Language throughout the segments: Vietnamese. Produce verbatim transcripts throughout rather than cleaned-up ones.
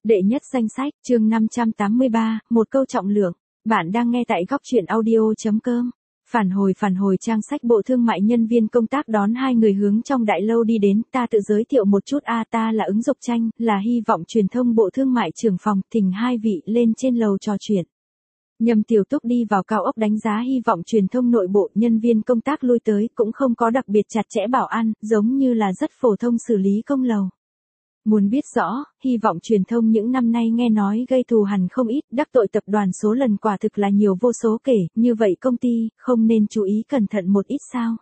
Đệ nhất danh sách, chương năm trăm tám mươi ba, một câu trọng lượng. Bạn đang nghe tại góc truyện audio.com. Phản hồi phản hồi trang sách Bộ Thương mại nhân viên công tác đón hai người hướng trong đại lâu đi đến, ta tự giới thiệu một chút a ta là Ứng Dục Tranh, là hy vọng truyền thông Bộ Thương mại trưởng phòng, thỉnh hai vị lên trên lầu trò chuyện. Nhâm Tiểu Túc đi vào cao ốc đánh giá hy vọng truyền thông nội bộ, nhân viên công tác lui tới cũng không có đặc biệt chặt chẽ bảo an, giống như là rất phổ thông xử lý công lầu. Muốn biết rõ, hy vọng truyền thông những năm nay nghe nói gây thù hằn không ít, đắc tội tập đoàn số lần quả thực là nhiều vô số kể, như vậy công ty, không nên chú ý cẩn thận một ít sao.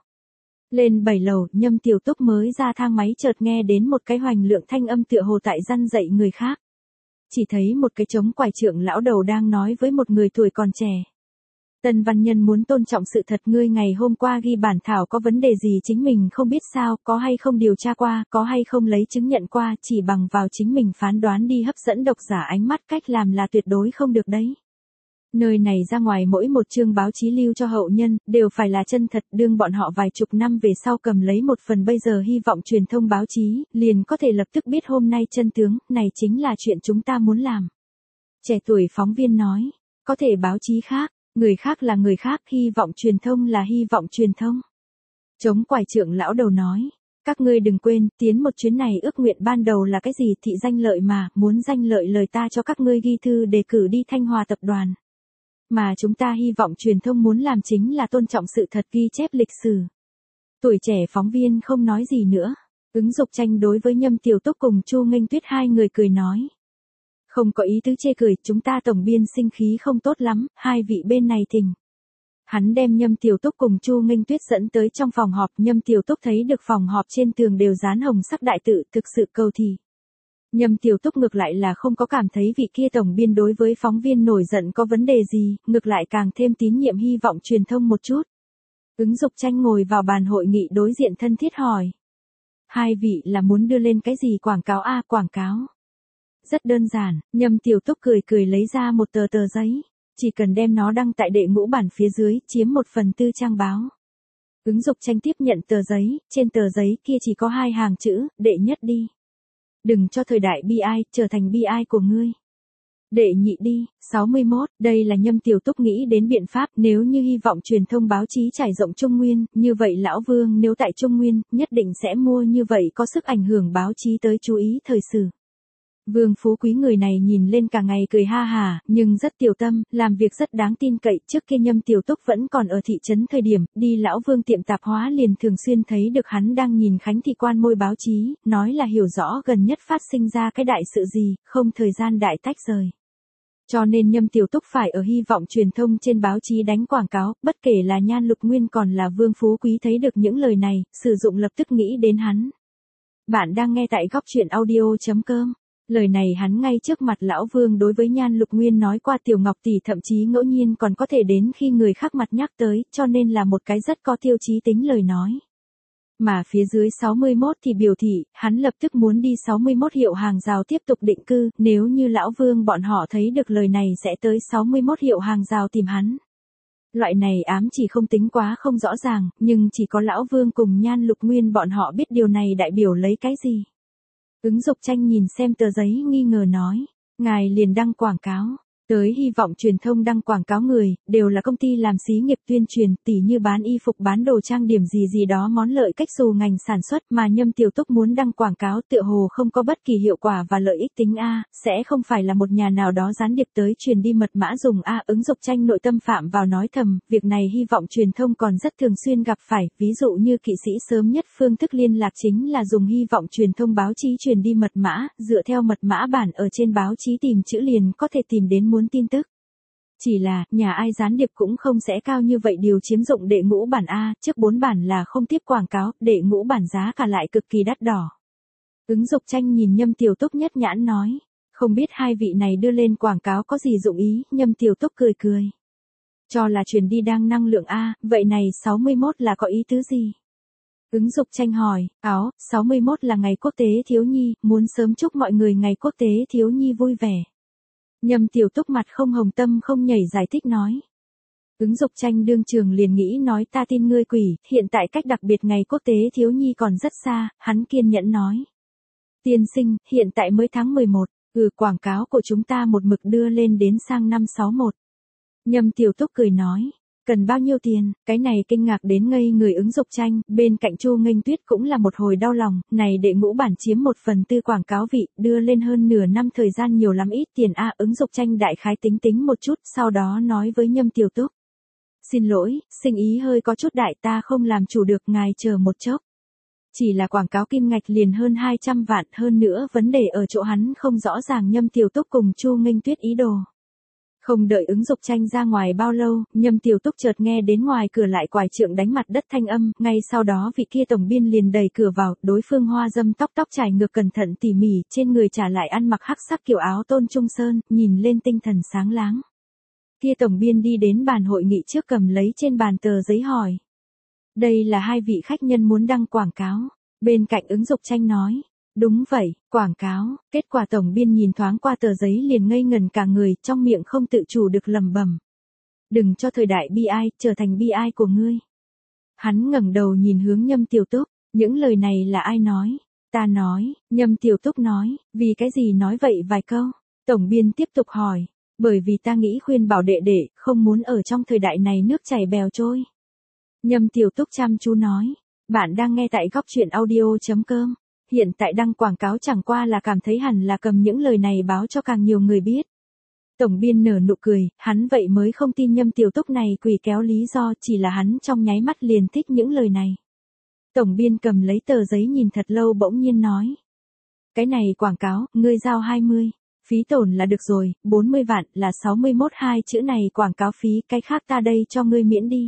Lên bảy lầu, Nhâm Tiểu Túc mới ra thang máy chợt nghe đến một cái hoành lượng thanh âm tựa hồ tại răn dạy người khác. Chỉ thấy một cái trống quải trượng lão đầu đang nói với một người tuổi còn trẻ. Tân văn nhân muốn tôn trọng sự thật, ngươi ngày hôm qua ghi bản thảo có vấn đề gì chính mình không biết sao, có hay không điều tra qua, có hay không lấy chứng nhận qua, chỉ bằng vào chính mình phán đoán đi hấp dẫn độc giả ánh mắt, cách làm là tuyệt đối không được đấy. Nơi này ra ngoài mỗi một chương báo chí lưu cho hậu nhân, đều phải là chân thật, đương bọn họ vài chục năm về sau cầm lấy một phần bây giờ hy vọng truyền thông báo chí, liền có thể lập tức biết hôm nay chân tướng, này chính là chuyện chúng ta muốn làm. Trẻ tuổi phóng viên nói, có thể báo chí khác. Người khác là người khác, hy vọng truyền thông là hy vọng truyền thông. Trống quải trượng lão đầu nói, các ngươi đừng quên, tiến một chuyến này ước nguyện ban đầu là cái gì, thị danh lợi mà, muốn danh lợi lời ta cho các ngươi ghi thư đề cử đi Thanh Hòa tập đoàn. Mà chúng ta hy vọng truyền thông muốn làm chính là tôn trọng sự thật, ghi chép lịch sử. Tuổi trẻ phóng viên không nói gì nữa. Ứng Dục Tranh đối với Nhâm Tiểu Túc cùng Chu Nghênh Tuyết hai người cười nói. Không có ý tứ chê cười, chúng ta tổng biên sinh khí không tốt lắm, hai vị bên này thỉnh. Hắn đem Nhâm Tiểu Túc cùng Chu Nghênh Tuyết dẫn tới trong phòng họp, Nhâm Tiểu Túc thấy được phòng họp trên tường đều dán hồng sắc đại tự, thực sự cầu thị. Nhâm Tiểu Túc ngược lại là không có cảm thấy vị kia tổng biên đối với phóng viên nổi giận có vấn đề gì, ngược lại càng thêm tín nhiệm hy vọng truyền thông một chút. Ứng Dục Tranh ngồi vào bàn hội nghị đối diện thân thiết hỏi. Hai vị là muốn đưa lên cái gì quảng cáo a à, quảng cáo. Rất đơn giản, Nhâm Tiểu Túc cười cười lấy ra một tờ tờ giấy. Chỉ cần đem nó đăng tại đệ ngũ bản phía dưới, chiếm một phần tư trang báo. Ứng Dục Tranh tiếp nhận tờ giấy, trên tờ giấy kia chỉ có hai hàng chữ, đệ nhất đi. Đừng cho thời đại bi ai, trở thành bi ai của ngươi. Đệ nhị đi, sáu mươi mốt, đây là Nhâm Tiểu Túc nghĩ đến biện pháp, nếu như hy vọng truyền thông báo chí trải rộng Trung Nguyên, như vậy Lão Vương nếu tại Trung Nguyên, nhất định sẽ mua như vậy có sức ảnh hưởng báo chí tới chú ý thời sự. Vương Phú Quý người này nhìn lên cả ngày cười ha hà, nhưng rất tiểu tâm, làm việc rất đáng tin cậy. Trước kia Nhâm Tiểu Túc vẫn còn ở thị trấn thời điểm, đi Lão Vương tiệm tạp hóa liền thường xuyên thấy được hắn đang nhìn Khánh thị quan môi báo chí, nói là hiểu rõ gần nhất phát sinh ra cái đại sự gì, không thời gian đại tách rời. Cho nên Nhâm Tiểu Túc phải ở hy vọng truyền thông trên báo chí đánh quảng cáo, bất kể là Nhan Lục Nguyên còn là Vương Phú Quý thấy được những lời này, sử dụng lập tức nghĩ đến hắn. Bạn đang nghe tại góc truyện audio.com. Lời này hắn ngay trước mặt Lão Vương đối với Nhan Lục Nguyên nói qua, Tiểu Ngọc tỷ thậm chí ngẫu nhiên còn có thể đến khi người khác mặt nhắc tới, cho nên là một cái rất có tiêu chí tính lời nói. Mà phía dưới sáu mươi mốt thì biểu thị, hắn lập tức muốn đi sáu mươi mốt hiệu hàng rào tiếp tục định cư, nếu như Lão Vương bọn họ thấy được lời này sẽ tới sáu mươi mốt hiệu hàng rào tìm hắn. Loại này ám chỉ không tính quá không rõ ràng, nhưng chỉ có Lão Vương cùng Nhan Lục Nguyên bọn họ biết điều này đại biểu lấy cái gì. Ứng Dục Tranh nhìn xem tờ giấy nghi ngờ nói, ngài liền đăng quảng cáo, tới hy vọng truyền thông đăng quảng cáo người, đều là công ty làm xí nghiệp tuyên truyền, tỉ như bán y phục bán đồ trang điểm gì gì đó món lợi cách xù ngành sản xuất, mà Nhâm Tiểu Túc muốn đăng quảng cáo tựa hồ không có bất kỳ hiệu quả và lợi ích tính A, sẽ không phải là một nhà nào đó gián điệp tới truyền đi mật mã dùng A. Ứng Dục Tranh nội tâm phạm vào nói thầm, việc này hy vọng truyền thông còn rất thường xuyên gặp phải, ví dụ như kỵ sĩ sớm nhất phương thức liên lạc chính là dùng hy vọng truyền thông báo chí truyền đi mật mã, dựa theo mật mã bản ở trên báo chí tìm chữ liền có thể tìm đến muốn tin tức. Chỉ là, nhà ai gián điệp cũng không sẽ cao như vậy điều chiếm dụng đệ ngũ bản A, trước bốn bản là không tiếp quảng cáo, đệ ngũ bản giá cả lại cực kỳ đắt đỏ. Ứng Dục Tranh nhìn Nhâm Tiểu Túc nhất nhãn nói, không biết hai vị này đưa lên quảng cáo có gì dụng ý, Nhâm Tiểu Túc cười cười. Cho là truyền đi đang năng lượng A, vậy này sáu mươi mốt là có ý tứ gì? Ứng Dục Tranh hỏi, áo, sáu mươi mốt là ngày quốc tế thiếu nhi, muốn sớm chúc mọi người ngày quốc tế thiếu nhi vui vẻ. Nhâm Tiểu Túc mặt không hồng tâm không nhảy giải thích nói. Ứng Dục Tranh đương trường liền nghĩ nói ta tin ngươi quỷ, hiện tại cách đặc biệt ngày quốc tế thiếu nhi còn rất xa, hắn kiên nhẫn nói. Tiên sinh, hiện tại mới tháng mười một, Ừ, quảng cáo của chúng ta một mực đưa lên đến sang năm sáu mốt. Nhâm Tiểu Túc cười nói. Cần bao nhiêu tiền, cái này kinh ngạc đến ngây người ứng Dục Tranh, bên cạnh Chu Nghênh Tuyết cũng là một hồi đau lòng, này đệ ngũ bản chiếm một phần tư quảng cáo vị, đưa lên hơn nửa năm thời gian nhiều lắm ít tiền a. Ứng Dục Tranh đại khái tính tính một chút, sau đó nói với Nhâm Tiểu Túc. Xin lỗi, sinh ý hơi có chút đại ta không làm chủ được, ngài chờ một chốc. Chỉ là quảng cáo kim ngạch liền hơn hai trăm vạn, hơn nữa vấn đề ở chỗ hắn không rõ ràng Nhâm Tiểu Túc cùng Chu Nghênh Tuyết ý đồ. Không đợi ứng Dục Tranh ra ngoài bao lâu, Nhâm Tiểu Túc chợt nghe đến ngoài cửa lại quải trượng đánh mặt đất thanh âm, ngay sau đó vị kia tổng biên liền đẩy cửa vào, đối phương hoa dâm tóc tóc trải ngược cẩn thận tỉ mỉ, trên người trả lại ăn mặc hắc sắc kiểu áo tôn trung sơn, nhìn lên tinh thần sáng láng. Kia tổng biên đi đến bàn hội nghị trước cầm lấy trên bàn tờ giấy hỏi. Đây là hai vị khách nhân muốn đăng quảng cáo, bên cạnh ứng Dục Tranh nói. Đúng vậy, quảng cáo, kết quả tổng biên nhìn thoáng qua tờ giấy liền ngây ngần cả người, trong miệng không tự chủ được lẩm bẩm. Đừng cho thời đại bi ai, trở thành bi ai của ngươi. Hắn ngẩng đầu nhìn hướng Nhâm Tiểu Túc, những lời này là ai nói? Ta nói, Nhâm Tiểu Túc nói, vì cái gì nói vậy vài câu? Tổng biên tiếp tục hỏi, bởi vì ta nghĩ khuyên bảo đệ đệ, không muốn ở trong thời đại này nước chảy bèo trôi. Nhâm Tiểu Túc chăm chú nói, bạn đang nghe tại góc truyện audio.com. Hiện tại đăng quảng cáo chẳng qua là cảm thấy hẳn là cầm những lời này báo cho càng nhiều người biết. Tổng biên nở nụ cười, hắn vậy mới không tin Nhâm Tiểu Túc này quỷ kéo lý do, chỉ là hắn trong nháy mắt liền thích những lời này. Tổng biên cầm lấy tờ giấy nhìn thật lâu bỗng nhiên nói. Cái này quảng cáo, ngươi giao hai mươi, phí tổn là được rồi, bốn mươi vạn là sáu mươi mốt hai chữ này quảng cáo phí, cái khác ta đây cho ngươi miễn đi.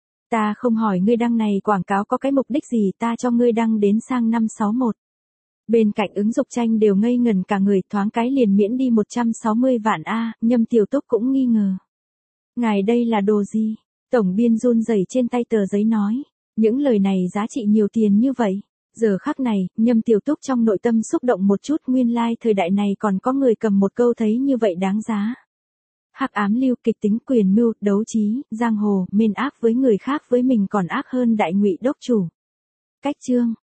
Ta không hỏi ngươi đăng này quảng cáo có cái mục đích gì, ta cho ngươi đăng đến sang năm sáu mốt. Bên cạnh ứng Dục Tranh đều ngây ngần cả người, thoáng cái liền miễn đi một trăm sáu mươi vạn a. Nhâm Tiểu Túc cũng nghi ngờ. Ngài đây là đồ gì? Tổng biên run rẩy trên tay tờ giấy nói. Những lời này giá trị nhiều tiền như vậy. Giờ khắc này, Nhâm Tiểu Túc trong nội tâm xúc động một chút, nguyên lai like thời đại này còn có người cầm một câu thấy như vậy đáng giá. Hắc ám lưu, kịch tính, quyền mưu, đấu trí, giang hồ, mên ác với người khác với mình còn ác hơn đại ngụy đốc chủ. Cách chương